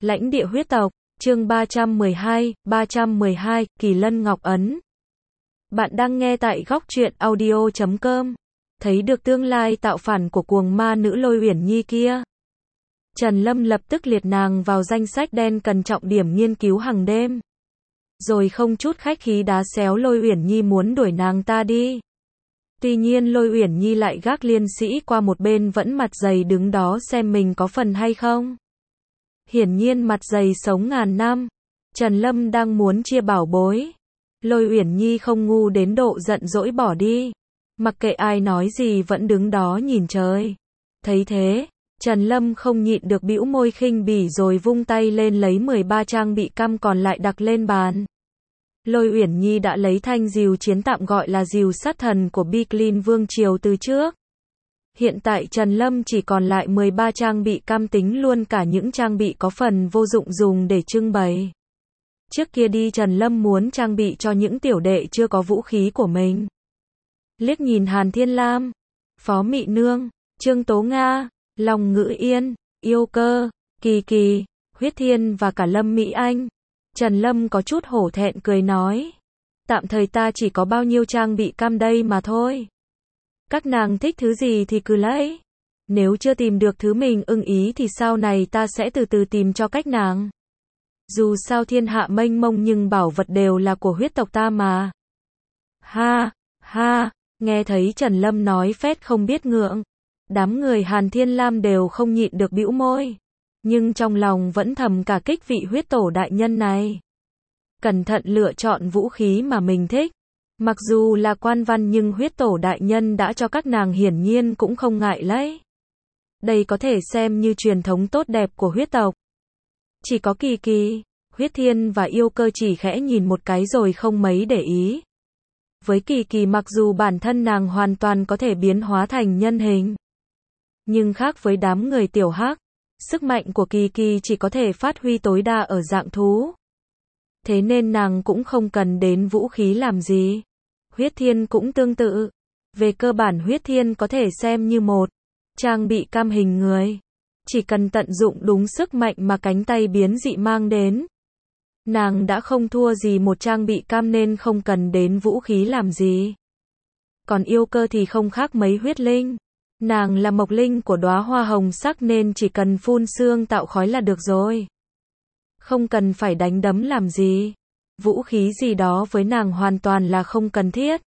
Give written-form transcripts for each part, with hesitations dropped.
Lãnh địa huyết tộc, chương 312, Kỳ Lân Ngọc Ấn. Bạn đang nghe tại góc truyện audio.com. Thấy được tương lai tạo phản của cuồng ma nữ Lôi Uyển Nhi kia. Trần Lâm lập tức liệt nàng vào danh sách đen cần trọng điểm nghiên cứu hàng đêm. Rồi không chút khách khí đá xéo Lôi Uyển Nhi muốn đuổi nàng ta đi. Tuy nhiên Lôi Uyển Nhi lại gác liên sĩ qua một bên vẫn mặt dày đứng đó xem mình có phần hay không. Hiển nhiên mặt dày sống ngàn năm. Trần Lâm đang muốn chia bảo bối. Lôi Uyển Nhi không ngu đến độ giận dỗi bỏ đi. Mặc kệ ai nói gì vẫn đứng đó nhìn trời. Thấy thế, Trần Lâm không nhịn được bĩu môi khinh bỉ rồi vung tay lên lấy 13 trang bị căm còn lại đặt lên bàn. Lôi Uyển Nhi đã lấy thanh diều chiến tạm gọi là diều sát thần của Bicklin Vương Triều từ trước. Hiện tại Trần Lâm chỉ còn lại 13 trang bị cam tính luôn cả những trang bị có phần vô dụng dùng để trưng bày. Trước kia đi Trần Lâm muốn trang bị cho những tiểu đệ chưa có vũ khí của mình. Liếc nhìn Hàn Thiên Lam, Phó Mị Nương, Trương Tố Nga, Long Ngữ Yên, Yêu Cơ, Kỳ Kỳ, Huyết Thiên và cả Lâm Mỹ Anh. Trần Lâm có chút hổ thẹn cười nói. Tạm thời ta chỉ có bao nhiêu trang bị cam đây mà thôi. Các nàng thích thứ gì thì cứ lấy. Nếu chưa tìm được thứ mình ưng ý thì sau này ta sẽ từ từ tìm cho cách nàng. Dù sao thiên hạ mênh mông nhưng bảo vật đều là của huyết tộc ta mà. Ha, ha, nghe thấy Trần Lâm nói phét không biết ngượng. Đám người Hàn Thiên Lam đều không nhịn được bĩu môi. Nhưng trong lòng vẫn thầm cả kích vị huyết tổ đại nhân này. Cẩn thận lựa chọn vũ khí mà mình thích. Mặc dù là quan văn nhưng huyết tổ đại nhân đã cho các nàng hiển nhiên cũng không ngại lấy. Đây có thể xem như truyền thống tốt đẹp của huyết tộc. Chỉ có Kỳ Kỳ, Huyết Thiên và Yêu Cơ chỉ khẽ nhìn một cái rồi không mấy để ý. Với Kỳ Kỳ mặc dù bản thân nàng hoàn toàn có thể biến hóa thành nhân hình. Nhưng khác với đám người tiểu hắc, sức mạnh của Kỳ Kỳ chỉ có thể phát huy tối đa ở dạng thú. Thế nên nàng cũng không cần đến vũ khí làm gì. Huyết Thiên cũng tương tự. Về cơ bản Huyết Thiên có thể xem như một trang bị cam hình người. Chỉ cần tận dụng đúng sức mạnh mà cánh tay biến dị mang đến. Nàng đã không thua gì một trang bị cam nên không cần đến vũ khí làm gì. Còn Yêu Cơ thì không khác mấy huyết linh. Nàng là mộc linh của đóa hoa hồng sắc nên chỉ cần phun sương tạo khói là được rồi. Không cần phải đánh đấm làm gì. Vũ khí gì đó với nàng hoàn toàn là không cần thiết.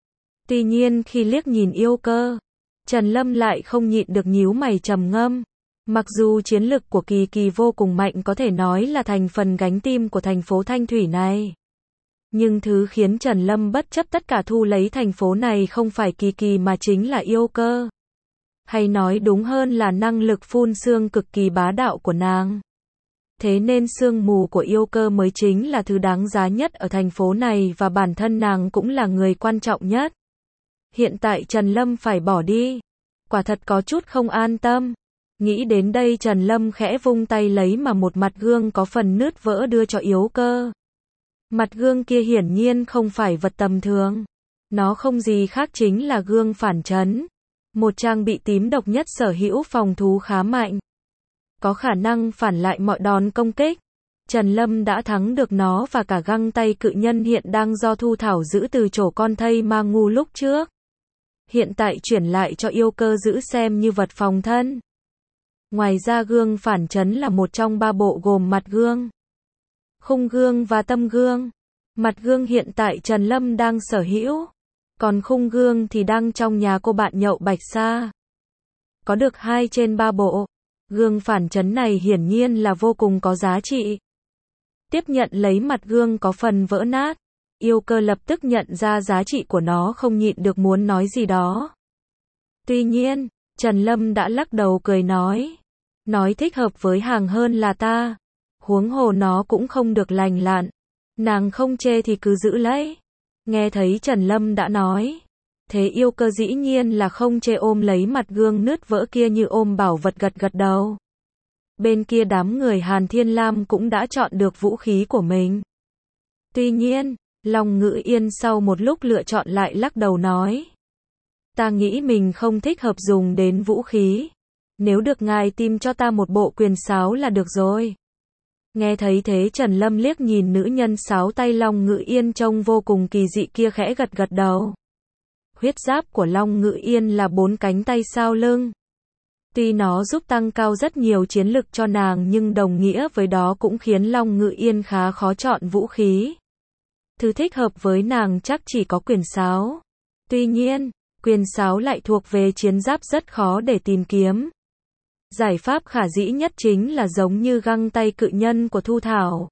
Tuy nhiên khi liếc nhìn Yêu Cơ, Trần Lâm lại không nhịn được nhíu mày trầm ngâm. Mặc dù chiến lực của Kỳ Kỳ vô cùng mạnh có thể nói là thành phần gánh tim của thành phố Thanh Thủy này. Nhưng thứ khiến Trần Lâm bất chấp tất cả thu lấy thành phố này không phải Kỳ Kỳ mà chính là Yêu Cơ. Hay nói đúng hơn là năng lực phun sương cực kỳ bá đạo của nàng. Thế nên sương mù của Yêu Cơ mới chính là thứ đáng giá nhất ở thành phố này và bản thân nàng cũng là người quan trọng nhất. Hiện tại Trần Lâm phải bỏ đi. Quả thật có chút không an tâm. Nghĩ đến đây Trần Lâm khẽ vung tay lấy mà một mặt gương có phần nứt vỡ đưa cho Yêu Cơ. Mặt gương kia hiển nhiên không phải vật tầm thường. Nó không gì khác chính là gương phản chấn. Một trang bị tím độc nhất sở hữu phòng thú khá mạnh. Có khả năng phản lại mọi đòn công kích. Trần Lâm đã thắng được nó và cả găng tay cự nhân hiện đang do Thu Thảo giữ từ chỗ con thây ma ngu lúc trước. Hiện tại chuyển lại cho Yêu Cơ giữ xem như vật phòng thân. Ngoài ra gương phản chấn là một trong ba bộ gồm mặt gương, khung gương và tâm gương. Mặt gương hiện tại Trần Lâm đang sở hữu. Còn khung gương thì đang trong nhà cô bạn nhậu Bạch Sa. Có được 2 trên 3 bộ. Gương phản chấn này hiển nhiên là vô cùng có giá trị. Tiếp nhận lấy mặt gương có phần vỡ nát. Yêu Cơ lập tức nhận ra giá trị của nó không nhịn được muốn nói gì đó. Tuy nhiên, Trần Lâm đã lắc đầu cười nói. Nói thích hợp với hàng hơn là ta. Huống hồ nó cũng không được lành lặn. Nàng không chê thì cứ giữ lấy. Nghe thấy Trần Lâm đã nói. Thế Yêu Cơ dĩ nhiên là không chê ôm lấy mặt gương nứt vỡ kia như ôm bảo vật gật gật đầu. Bên kia đám người Hàn Thiên Lam cũng đã chọn được vũ khí của mình. Tuy nhiên, Long Ngữ Yên sau một lúc lựa chọn lại lắc đầu nói. Ta nghĩ mình không thích hợp dùng đến vũ khí. Nếu được ngài tìm cho ta một bộ quyền sáo là được rồi. Nghe thấy thế Trần Lâm liếc nhìn nữ nhân 6 tay Long Ngự Yên trông vô cùng kỳ dị kia khẽ gật gật đầu. Huyết giáp của Long Ngự Yên là 4 cánh tay sau lưng. Tuy nó giúp tăng cao rất nhiều chiến lực cho nàng nhưng đồng nghĩa với đó cũng khiến Long Ngự Yên khá khó chọn vũ khí. Thứ thích hợp với nàng chắc chỉ có quyền sáo. Tuy nhiên, quyền sáo lại thuộc về chiến giáp rất khó để tìm kiếm. Giải pháp khả dĩ nhất chính là giống như găng tay cự nhân của Thu Thảo.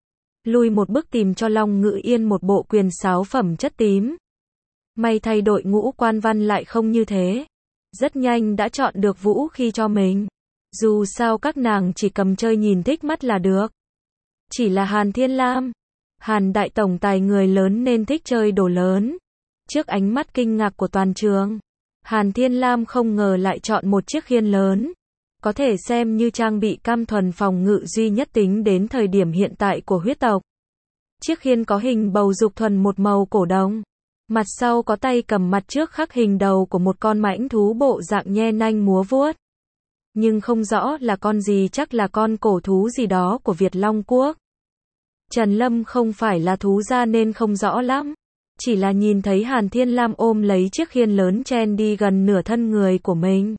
Lùi một bước tìm cho Long Ngự Yên một bộ quyền sáo phẩm chất tím. May thay đội ngũ quan văn lại không như thế. Rất nhanh đã chọn được vũ khí cho mình. Dù sao các nàng chỉ cầm chơi nhìn thích mắt là được. Chỉ là Hàn Thiên Lam. Hàn đại tổng tài người lớn nên thích chơi đồ lớn. Trước ánh mắt kinh ngạc của toàn trường, Hàn Thiên Lam không ngờ lại chọn một chiếc khiên lớn. Có thể xem như trang bị cam thuần phòng ngự duy nhất tính đến thời điểm hiện tại của huyết tộc. Chiếc khiên có hình bầu dục thuần một màu cổ đồng. Mặt sau có tay cầm, mặt trước khắc hình đầu của một con mãnh thú bộ dạng nhe nanh múa vuốt. Nhưng không rõ là con gì, chắc là con cổ thú gì đó của Việt Long Quốc. Trần Lâm không phải là thú gia nên không rõ lắm. Chỉ là nhìn thấy Hàn Thiên Lam ôm lấy chiếc khiên lớn chen đi gần nửa thân người của mình.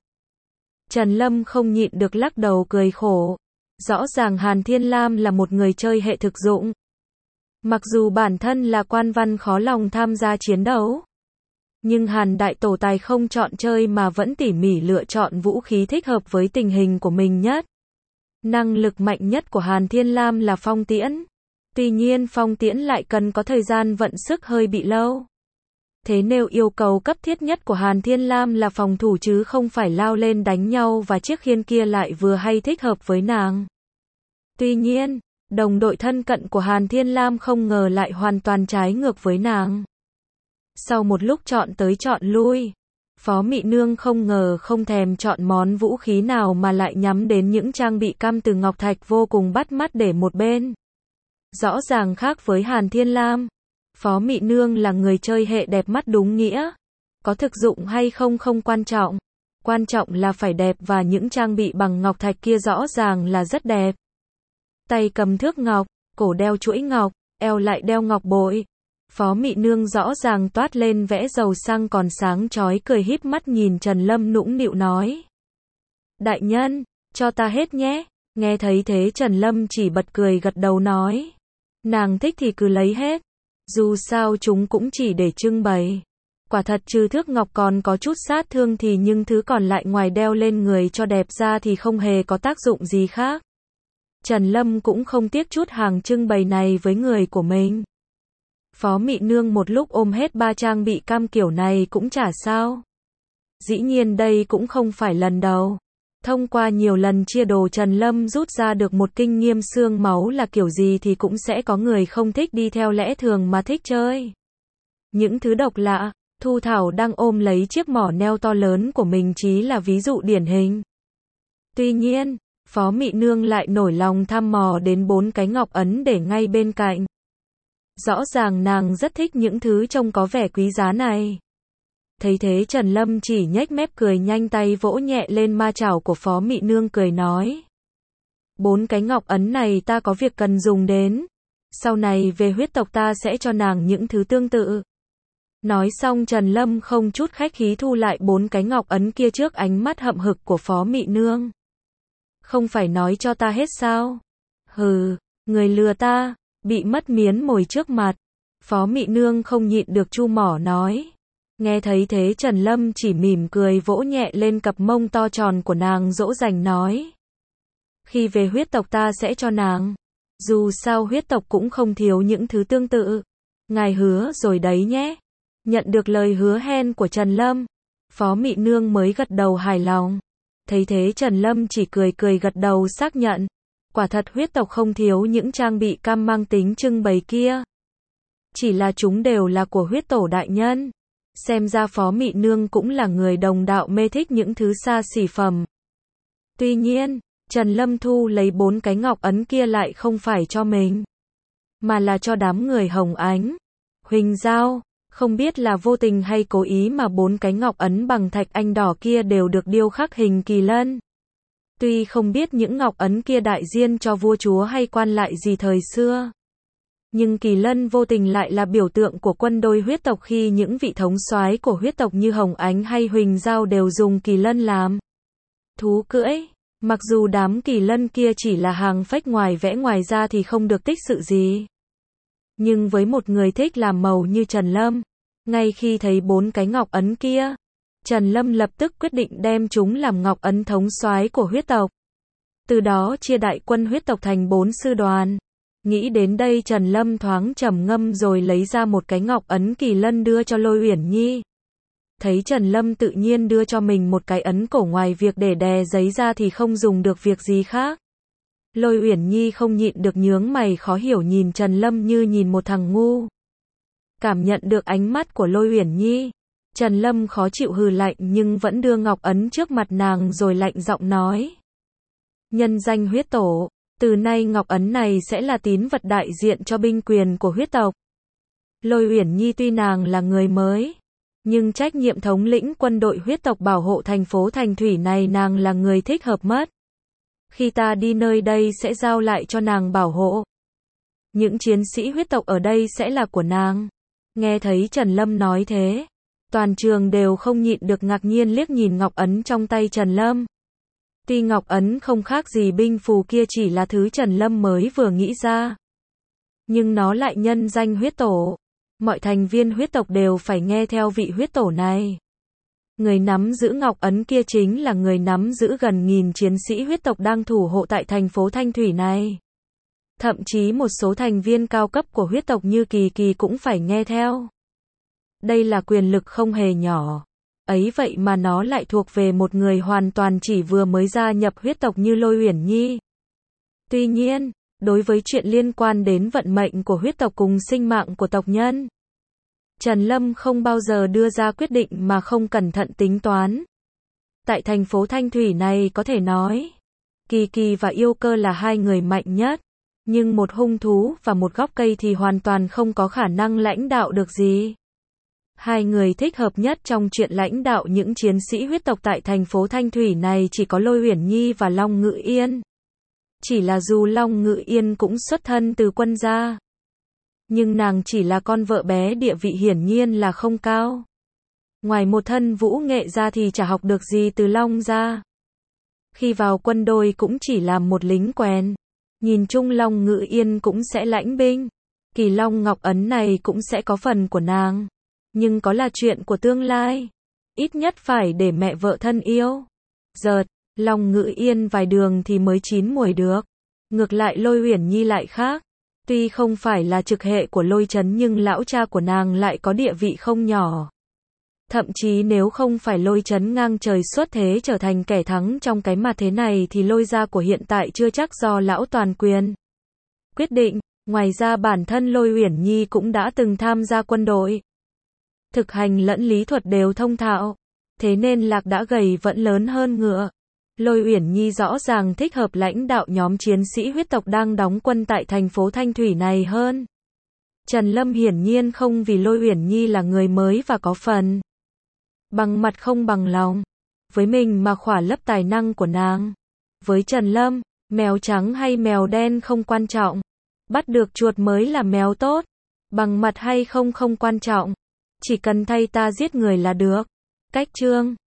Trần Lâm không nhịn được lắc đầu cười khổ. Rõ ràng Hàn Thiên Lam là một người chơi hệ thực dụng. Mặc dù bản thân là quan văn khó lòng tham gia chiến đấu. Nhưng Hàn đại tổ tài không chọn chơi mà vẫn tỉ mỉ lựa chọn vũ khí thích hợp với tình hình của mình nhất. Năng lực mạnh nhất của Hàn Thiên Lam là phong tiễn. Tuy nhiên phong tiễn lại cần có thời gian vận sức hơi bị lâu. Thế nên yêu cầu cấp thiết nhất của Hàn Thiên Lam là phòng thủ chứ không phải lao lên đánh nhau, và chiếc khiên kia lại vừa hay thích hợp với nàng. Tuy nhiên, đồng đội thân cận của Hàn Thiên Lam không ngờ lại hoàn toàn trái ngược với nàng. Sau một lúc chọn tới chọn lui, Phó Mị Nương không ngờ không thèm chọn món vũ khí nào mà lại nhắm đến những trang bị cam từ ngọc thạch vô cùng bắt mắt để một bên. Rõ ràng khác với Hàn Thiên Lam, Phó Mị Nương là người chơi hệ đẹp mắt đúng nghĩa. Có thực dụng hay không không quan trọng. Quan trọng là phải đẹp, và những trang bị bằng ngọc thạch kia rõ ràng là rất đẹp. Tay cầm thước ngọc, cổ đeo chuỗi ngọc, eo lại đeo ngọc bội. Phó Mị Nương rõ ràng toát lên vẽ dầu xăng còn sáng chói, cười híp mắt nhìn Trần Lâm nũng nịu nói. Đại nhân, cho ta hết nhé. Nghe thấy thế Trần Lâm chỉ bật cười gật đầu nói. Nàng thích thì cứ lấy hết. Dù sao chúng cũng chỉ để trưng bày. Quả thật trừ thước ngọc còn có chút sát thương thì nhưng thứ còn lại ngoài đeo lên người cho đẹp ra thì không hề có tác dụng gì khác. Trần Lâm cũng không tiếc chút hàng trưng bày này với người của mình. Phó Mị Nương một lúc ôm hết 3 trang bị cam kiểu này cũng chả sao. Dĩ nhiên đây cũng không phải lần đầu. Thông qua nhiều lần chia đồ Trần Lâm rút ra được một kinh nghiệm xương máu là kiểu gì thì cũng sẽ có người không thích đi theo lẽ thường mà thích chơi. Những thứ độc lạ, Thu Thảo đang ôm lấy chiếc mỏ neo to lớn của mình chí là ví dụ điển hình. Tuy nhiên, Phó Mị Nương lại nổi lòng thăm mò đến 4 cái ngọc ấn để ngay bên cạnh. Rõ ràng nàng rất thích những thứ trông có vẻ quý giá này. Thấy thế Trần Lâm chỉ nhếch mép cười, nhanh tay vỗ nhẹ lên ma chảo của Phó Mị Nương cười nói. 4 cái ngọc ấn này ta có việc cần dùng đến. Sau này về huyết tộc ta sẽ cho nàng những thứ tương tự. Nói xong Trần Lâm không chút khách khí thu lại 4 cái ngọc ấn kia trước ánh mắt hậm hực của Phó Mị Nương. Không phải nói cho ta hết sao? Hừ, người lừa ta, bị mất miến mồi trước mặt. Phó Mị Nương không nhịn được chu mỏ nói. Nghe thấy thế Trần Lâm chỉ mỉm cười vỗ nhẹ lên cặp mông to tròn của nàng dỗ dành nói. Khi về huyết tộc ta sẽ cho nàng. Dù sao huyết tộc cũng không thiếu những thứ tương tự. Ngài hứa rồi đấy nhé. Nhận được lời hứa hẹn của Trần Lâm, Phó Mị Nương mới gật đầu hài lòng. Thấy thế Trần Lâm chỉ cười gật đầu xác nhận. Quả thật huyết tộc không thiếu những trang bị cam mang tính trưng bày kia. Chỉ là chúng đều là của huyết tổ đại nhân. Xem ra Phó Mị Nương cũng là người đồng đạo mê thích những thứ xa xỉ phẩm. Tuy nhiên, Trần Lâm thu lấy 4 cái ngọc ấn kia lại không phải cho mình, mà là cho đám người Hồng Ánh, Huỳnh Giao. Không biết là vô tình hay cố ý mà 4 cái ngọc ấn bằng thạch anh đỏ kia đều được điêu khắc hình kỳ lân. Tuy không biết những ngọc ấn kia đại diện cho vua chúa hay quan lại gì thời xưa, nhưng Kỳ Lân vô tình lại là biểu tượng của quân đôi huyết tộc khi những vị thống soái của huyết tộc như Hồng Ánh hay Huỳnh Giao đều dùng Kỳ Lân làm thú cưỡi. Mặc dù đám Kỳ Lân kia chỉ là hàng phách ngoài vẽ ngoài ra thì không được tích sự gì. Nhưng với một người thích làm màu như Trần Lâm, ngay khi thấy 4 cái ngọc ấn kia, Trần Lâm lập tức quyết định đem chúng làm ngọc ấn thống soái của huyết tộc. Từ đó chia đại quân huyết tộc thành 4 sư đoàn. Nghĩ đến đây Trần Lâm thoáng trầm ngâm rồi lấy ra một cái ngọc ấn Kỳ Lân đưa cho Lôi Uyển Nhi. Thấy Trần Lâm tự nhiên đưa cho mình một cái ấn cổ ngoài việc để đè giấy ra thì không dùng được việc gì khác. Lôi Uyển Nhi không nhịn được nhướng mày khó hiểu nhìn Trần Lâm như nhìn một thằng ngu. Cảm nhận được ánh mắt của Lôi Uyển Nhi, Trần Lâm khó chịu hừ lạnh nhưng vẫn đưa ngọc ấn trước mặt nàng rồi lạnh giọng nói. Nhân danh huyết tổ, từ nay ngọc ấn này sẽ là tín vật đại diện cho binh quyền của huyết tộc. Lôi Uyển Nhi tuy nàng là người mới, nhưng trách nhiệm thống lĩnh quân đội huyết tộc bảo hộ thành phố Thành Thủy này nàng là người thích hợp mất. Khi ta đi nơi đây sẽ giao lại cho nàng bảo hộ. Những chiến sĩ huyết tộc ở đây sẽ là của nàng. Nghe thấy Trần Lâm nói thế, toàn trường đều không nhịn được ngạc nhiên liếc nhìn ngọc ấn trong tay Trần Lâm. Tuy ngọc ấn không khác gì binh phù kia chỉ là thứ Trần Lâm mới vừa nghĩ ra, nhưng nó lại nhân danh huyết tổ. Mọi thành viên huyết tộc đều phải nghe theo vị huyết tổ này. Người nắm giữ ngọc ấn kia chính là người nắm giữ gần 1000 chiến sĩ huyết tộc đang thủ hộ tại thành phố Thanh Thủy này. Thậm chí một số thành viên cao cấp của huyết tộc như Kỳ Kỳ cũng phải nghe theo. Đây là quyền lực không hề nhỏ. Ấy vậy mà nó lại thuộc về một người hoàn toàn chỉ vừa mới gia nhập huyết tộc như Lôi Uyển Nhi. Tuy nhiên, đối với chuyện liên quan đến vận mệnh của huyết tộc cùng sinh mạng của tộc nhân, Trần Lâm không bao giờ đưa ra quyết định mà không cẩn thận tính toán. Tại thành phố Thanh Thủy này có thể nói, Kỳ Kỳ và Yêu Cơ là hai người mạnh nhất, nhưng một hung thú và một gốc cây thì hoàn toàn không có khả năng lãnh đạo được gì. Hai người thích hợp nhất trong chuyện lãnh đạo những chiến sĩ huyết tộc tại thành phố Thanh Thủy này chỉ có Lôi Uyển Nhi và Long Ngự Yên. Chỉ là dù Long Ngự Yên cũng xuất thân từ quân gia, nhưng nàng chỉ là con vợ bé, địa vị hiển nhiên là không cao. Ngoài một thân vũ nghệ ra thì chả học được gì từ Long gia. Khi vào quân đội cũng chỉ làm một lính quèn. Nhìn chung Long Ngự Yên cũng sẽ lãnh binh. Kỳ Long ngọc ấn này cũng sẽ có phần của nàng. Nhưng có là chuyện của tương lai. Ít nhất phải để mẹ vợ thân yêu. Dợt, Long Ngự Yên vài đường thì mới chín muồi được. Ngược lại Lôi Uyển Nhi lại khác. Tuy không phải là trực hệ của Lôi Chấn nhưng lão cha của nàng lại có địa vị không nhỏ. Thậm chí nếu không phải Lôi Chấn ngang trời xuất thế trở thành kẻ thắng trong cái mặt thế này thì Lôi gia của hiện tại chưa chắc do lão toàn quyền quyết định. Ngoài ra bản thân Lôi Uyển Nhi cũng đã từng tham gia quân đội. Thực hành lẫn lý thuật đều thông thạo. Thế nên lạc đã gầy vẫn lớn hơn ngựa. Lôi Uyển Nhi rõ ràng thích hợp lãnh đạo nhóm chiến sĩ huyết tộc đang đóng quân tại thành phố Thanh Thủy này hơn. Trần Lâm hiển nhiên không, vì Lôi Uyển Nhi là người mới và có phần bằng mặt không bằng lòng với mình mà khỏa lấp tài năng của nàng. Với Trần Lâm, mèo trắng hay mèo đen không quan trọng, bắt được chuột mới là mèo tốt. Bằng mặt hay không không quan trọng, chỉ cần thay ta giết người là được. Cách chương